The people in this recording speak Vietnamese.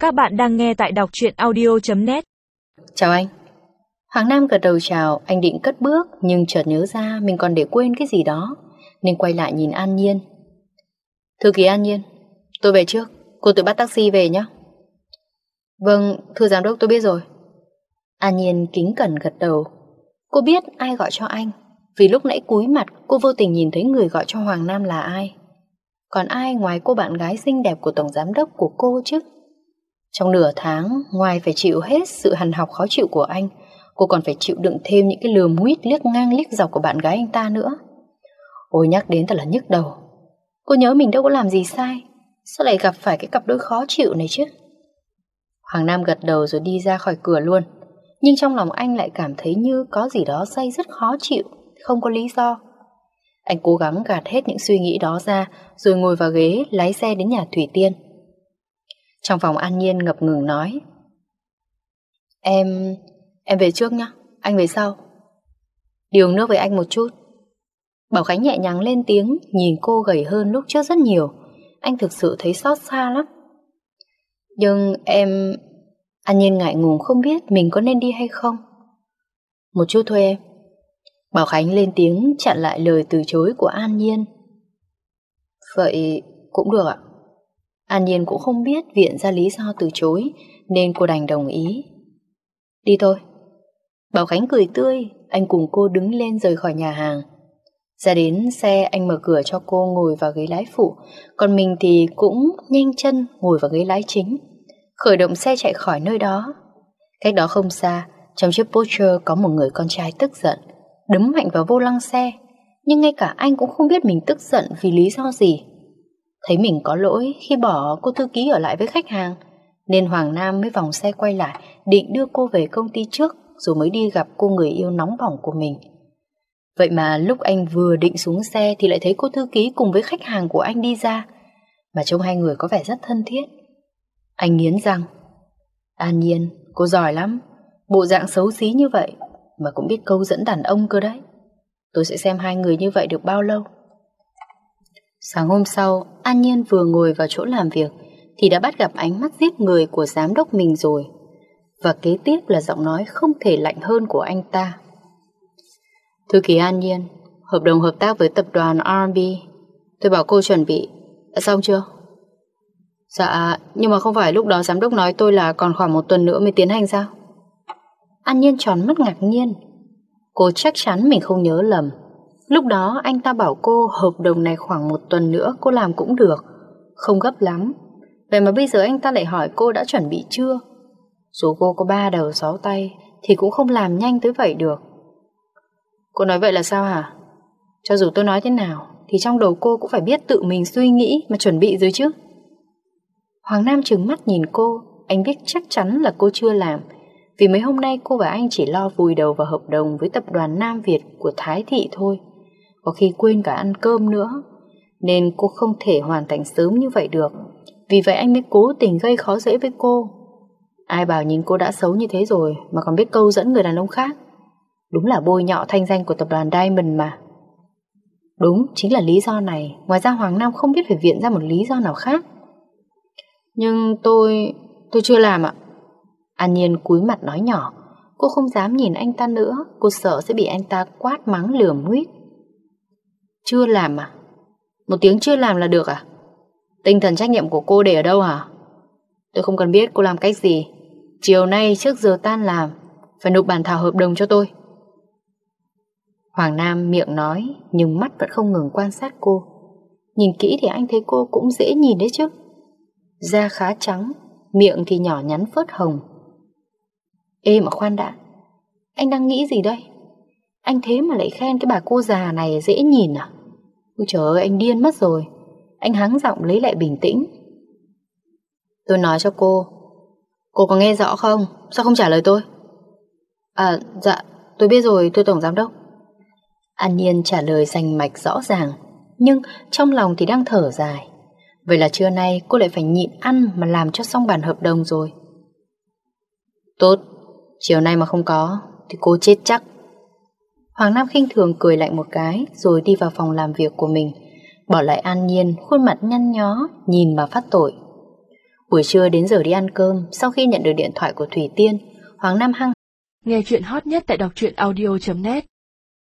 Các bạn đang nghe tại đọc truyện audio.net. Chào anh. Hoàng Nam gật đầu chào, anh định cất bước nhưng chợt nhớ ra mình còn để quên cái gì đó nên quay lại nhìn An Nhiên. Thư ký An Nhiên, tôi về trước, cô tự bắt taxi về nhé. Vâng, thưa giám đốc, tôi biết rồi. An Nhiên kính cẩn gật đầu. Cô biết ai gọi cho anh, vì lúc nãy cúi mặt cô vô tình nhìn thấy người gọi cho Hoàng Nam là ai. Còn ai ngoài cô bạn gái xinh đẹp của tổng giám đốc của cô chứ? Trong nửa tháng, ngoài phải chịu hết sự hằn học khó chịu của anh, cô còn phải chịu đựng thêm những cái lườm nguýt liếc ngang liếc dọc của bạn gái anh ta nữa. Ôi nhắc đến thật là nhức đầu. Cô nhớ mình đâu có làm gì sai, sao lại gặp phải cái cặp đôi khó chịu này chứ? Hoàng Nam gật đầu rồi đi ra khỏi cửa luôn. Nhưng trong lòng anh lại cảm thấy như có gì đó day rất khó chịu, không có lý do. Anh cố gắng gạt hết những suy nghĩ đó ra, rồi ngồi vào ghế lái xe đến nhà Thủy Tiên. Trong phòng An Nhiên ngập ngừng nói: Em về trước nhá, anh về sau. Đi uống nước với anh một chút. Bảo Khánh nhẹ nhàng lên tiếng, nhìn cô gầy hơn lúc trước rất nhiều. Anh thực sự thấy xót xa lắm. Nhưng em... An Nhiên ngại ngùng không biết mình có nên đi hay không. Một chút thôi em. Bảo Khánh lên tiếng chặn lại lời từ chối của An Nhiên. Vậy cũng được ạ. An Nhiên cũng không biết viện ra lý do từ chối nên cô đành đồng ý. Đi thôi. Bảo Khánh cười tươi, anh cùng cô đứng lên rời khỏi nhà hàng. Ra đến xe anh mở cửa cho cô ngồi vào ghế lái phụ, còn mình thì cũng nhanh chân ngồi vào ghế lái chính, khởi động xe chạy khỏi nơi đó. Cách đó không xa, trong chiếc Porsche có một người con trai tức giận, đấm mạnh vào vô lăng xe, nhưng ngay cả anh cũng không biết mình tức giận vì lý do gì. Thấy mình có lỗi khi bỏ cô thư ký ở lại với khách hàng, nên Hoàng Nam mới vòng xe quay lại, định đưa cô về công ty trước rồi mới đi gặp cô người yêu nóng bỏng của mình. Vậy mà lúc anh vừa định xuống xe thì lại thấy cô thư ký cùng với khách hàng của anh đi ra, mà trông hai người có vẻ rất thân thiết. Anh nghiến răng: An Nhiên, cô giỏi lắm, bộ dạng xấu xí như vậy mà cũng biết câu dẫn đàn ông cơ đấy. Tôi sẽ xem hai người như vậy được bao lâu. Sáng hôm sau, An Nhiên vừa ngồi vào chỗ làm việc thì đã bắt gặp ánh mắt giết người của giám đốc mình rồi. Và kế tiếp là giọng nói không thể lạnh hơn của anh ta. Thư ký An Nhiên, hợp đồng hợp tác với tập đoàn R&B tôi bảo cô chuẩn bị, đã xong chưa? Dạ, nhưng mà không phải lúc đó giám đốc nói tôi là còn khoảng 1 tuần nữa mới tiến hành sao? An Nhiên tròn mắt ngạc nhiên. Cô chắc chắn mình không nhớ lầm. Lúc đó anh ta bảo cô hợp đồng này khoảng 1 tuần nữa cô làm cũng được, không gấp lắm. Vậy mà bây giờ anh ta lại hỏi cô đã chuẩn bị chưa? Dù cô có 3 đầu 6 tay thì cũng không làm nhanh tới vậy được. Cô nói vậy là sao hả? Cho dù tôi nói thế nào thì trong đầu cô cũng phải biết tự mình suy nghĩ mà chuẩn bị rồi chứ. Hoàng Nam trừng mắt nhìn cô. Anh biết chắc chắn là cô chưa làm, vì mấy hôm nay cô và anh chỉ lo vùi đầu vào hợp đồng với tập đoàn Nam Việt của Thái Thị thôi, có khi quên cả ăn cơm nữa. Nên cô không thể hoàn thành sớm như vậy được. Vì vậy anh mới cố tình gây khó dễ với cô. Ai bảo nhìn cô đã xấu như thế rồi mà còn biết câu dẫn người đàn ông khác. Đúng là bôi nhọ thanh danh của tập đoàn Diamond mà. Đúng, chính là lý do này. Ngoài ra Hoàng Nam không biết phải viện ra một lý do nào khác. Nhưng tôi chưa làm ạ. An Nhiên cúi mặt nói nhỏ. Cô không dám nhìn anh ta nữa. Cô sợ sẽ bị anh ta quát mắng lườm nguýt. Chưa làm à? Một tiếng chưa làm là được à? Tinh thần trách nhiệm của cô để ở đâu hả? Tôi không cần biết cô làm cách gì. Chiều nay trước giờ tan làm phải nộp bản thảo hợp đồng cho tôi. Hoàng Nam miệng nói nhưng mắt vẫn không ngừng quan sát cô. Nhìn kỹ thì anh thấy cô cũng dễ nhìn đấy chứ. Da khá trắng, miệng thì nhỏ nhắn phớt hồng. Ê mà khoan đã, anh đang nghĩ gì đây? Anh thế mà lại khen cái bà cô già này dễ nhìn à? Ôi trời ơi, anh điên mất rồi. Anh hắng giọng lấy lại bình tĩnh. Tôi nói cho cô có nghe rõ không? Sao không trả lời tôi? À, dạ, tôi biết rồi, thưa tổng giám đốc. An Nhiên trả lời rành mạch rõ ràng, nhưng trong lòng thì đang thở dài. Vậy là trưa nay cô lại phải nhịn ăn mà làm cho xong bản hợp đồng rồi. Tốt, chiều nay mà không có thì cô chết chắc. Hoàng Nam khinh thường cười lạnh một cái rồi đi vào phòng làm việc của mình, bỏ lại An Nhiên khuôn mặt nhăn nhó nhìn mà phát tội. Buổi trưa đến giờ đi ăn cơm, sau khi nhận được điện thoại của Thủy Tiên, Hoàng Nam hăng nghe chuyện hot nhất tại đọc truyện audio.net.